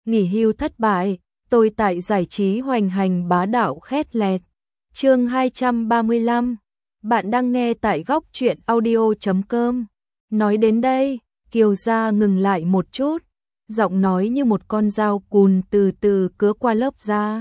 nghỉ hưu thất bại, tôi tại giải trí hoành hành bá đạo khét lẹt. Chương 235. Bạn đang nghe tại góc truyện audio.com. Nói đến đây, Kiều Gia ngừng lại một chút, giọng nói như một con dao cùn từ từ cứa qua lớp da.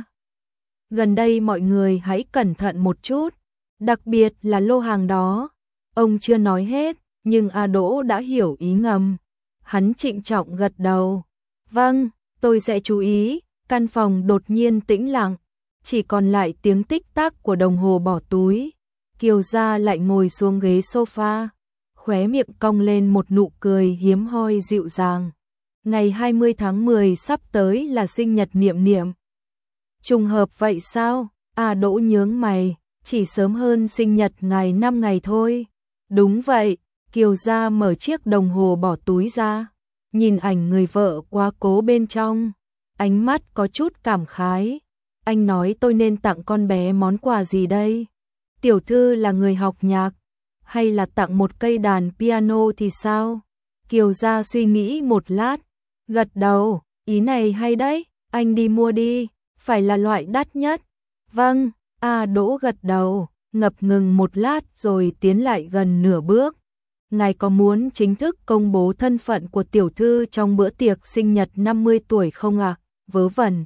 Gần đây mọi người hãy cẩn thận một chút, đặc biệt là lô hàng đó. Ông chưa nói hết, nhưng A Đỗ đã hiểu ý ngầm. Hắn trịnh trọng gật đầu. Vâng, tôi sẽ chú ý. Căn phòng đột nhiên tĩnh lặng, chỉ còn lại tiếng tích tắc của đồng hồ bỏ túi. Kiều Gia lại ngồi xuống ghế sofa, khóe miệng cong lên một nụ cười hiếm hoi dịu dàng. Ngày 20 tháng 10 sắp tới là sinh nhật Niệm Niệm. Trùng hợp vậy sao? A Đỗ nhướng mày, chỉ sớm hơn sinh nhật ngài 5 ngày thôi. Đúng vậy, Kiều Gia mở chiếc đồng hồ bỏ túi ra, nhìn ảnh người vợ quá cố bên trong, ánh mắt có chút cảm khái. Anh nói tôi nên tặng con bé món quà gì đây? Tiểu thư là người học nhạc, hay là tặng một cây đàn piano thì sao? Kiều Gia suy nghĩ một lát, gật đầu, ý này hay đấy, anh đi mua đi, phải là loại đắt nhất. Vâng, A Đỗ gật đầu, ngập ngừng một lát rồi tiến lại gần nửa bước. Ngài có muốn chính thức công bố thân phận của tiểu thư trong bữa tiệc sinh nhật 50 tuổi không ạ? Vớ vẩn.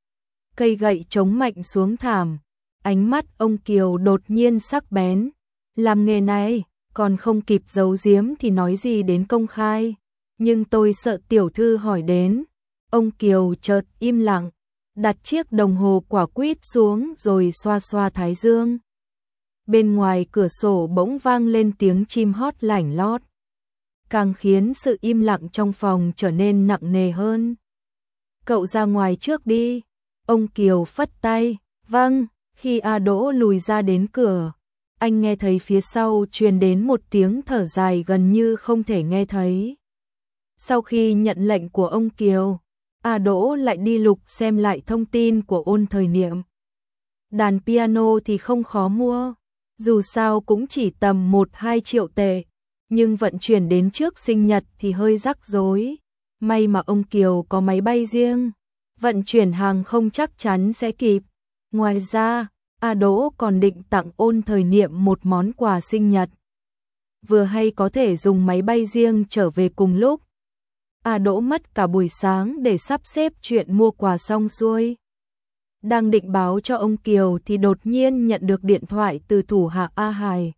Cây gậy chống mạnh xuống thảm, ánh mắt ông Kiều đột nhiên sắc bén. Làm nghề này, còn không kịp giấu giếm thì nói gì đến công khai. Nhưng tôi sợ tiểu thư hỏi đến. Ông Kiều chợt im lặng, đặt chiếc đồng hồ quả quýt xuống rồi xoa xoa thái dương. Bên ngoài cửa sổ bỗng vang lên tiếng chim hót lảnh lót, càng khiến sự im lặng trong phòng trở nên nặng nề hơn. Cậu ra ngoài trước đi. Ông Kiều phất tay. Vâng. Khi A Đỗ lùi ra đến cửa, anh nghe thấy phía sau truyền đến một tiếng thở dài gần như không thể nghe thấy. Sau khi nhận lệnh của ông Kiều, A Đỗ lại đi lục xem lại thông tin của Ôn Thời Niệm. Đàn piano thì không khó mua, dù sao cũng chỉ tầm 1-2 triệu tệ, nhưng vận chuyển đến trước sinh nhật thì hơi rắc rối. May mà ông Kiều có máy bay riêng, vận chuyển hàng không chắc chắn sẽ kịp. Ngoài ra, A Đỗ còn định tặng Ôn Thời Niệm một món quà sinh nhật. Vừa hay có thể dùng máy bay riêng trở về cùng lúc. A Đỗ mất cả buổi sáng để sắp xếp chuyện mua quà xong xuôi. Đang định báo cho ông Kiều thì đột nhiên nhận được điện thoại từ thủ hạ A Hải.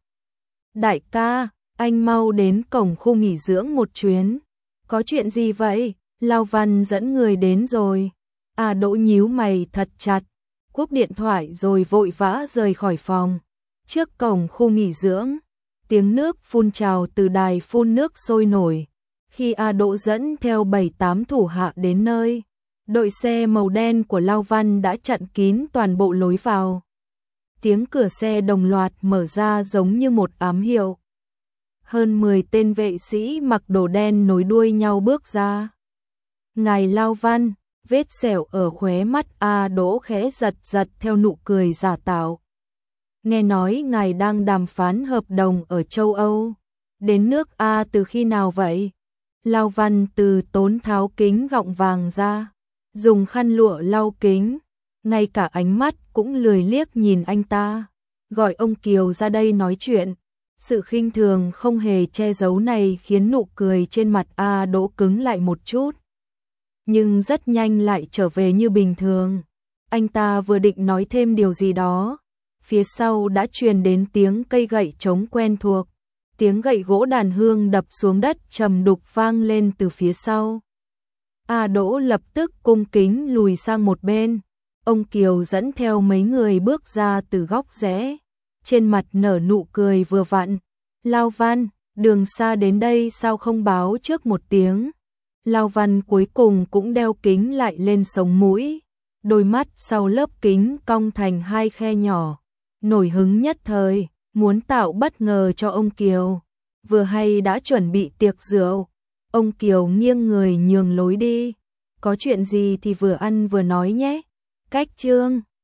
Đại ca, anh mau đến cổng khu nghỉ dưỡng một chuyến. Có chuyện gì vậy? Lao Văn dẫn người đến rồi. A Đỗ nhíu mày thật chặt, cúp điện thoại rồi vội vã rời khỏi phòng. Trước cổng khu nghỉ dưỡng, tiếng nước phun trào từ đài phun nước sôi nổi. Khi A Đỗ dẫn theo 7-8 thủ hạ đến nơi, đội xe màu đen của Lao Văn đã chặn kín toàn bộ lối vào. Tiếng cửa xe đồng loạt mở ra giống như một ám hiệu. Hơn 10 tên vệ sĩ mặc đồ đen nối đuôi nhau bước ra. Ngài Lao Văn, vết sẹo ở khóe mắt A Đỗ khẽ giật giật theo nụ cười giả tạo. Nghe nói ngài đang đàm phán hợp đồng ở châu Âu. Đến nước A từ khi nào vậy? Lao Văn từ tốn tháo kính gọng vàng ra, dùng khăn lụa lau kính, ngay cả ánh mắt cũng lười liếc nhìn anh ta. Gọi ông Kiều ra đây nói chuyện. Sự khinh thường không hề che giấu này khiến nụ cười trên mặt A Đỗ cứng lại một chút, nhưng rất nhanh lại trở về như bình thường. Anh ta vừa định nói thêm điều gì đó, phía sau đã truyền đến tiếng cây gậy trống quen thuộc. Tiếng gậy gỗ đàn hương đập xuống đất trầm đục vang lên từ phía sau. A Đỗ lập tức cung kính lùi sang một bên. Ông Kiều dẫn theo mấy người bước ra từ góc rẽ, trên mặt nở nụ cười vừa vặn. Lao Văn, đường xa đến đây sao không báo trước một tiếng? Lao Văn cuối cùng cũng đeo kính lại lên sống mũi, đôi mắt sau lớp kính cong thành 2 khe nhỏ. Nổi hứng nhất thời, muốn tạo bất ngờ cho ông Kiều. Vừa hay đã chuẩn bị tiệc rượu, ông Kiều nghiêng người nhường lối đi. Có chuyện gì thì vừa ăn vừa nói nhé. Cách chương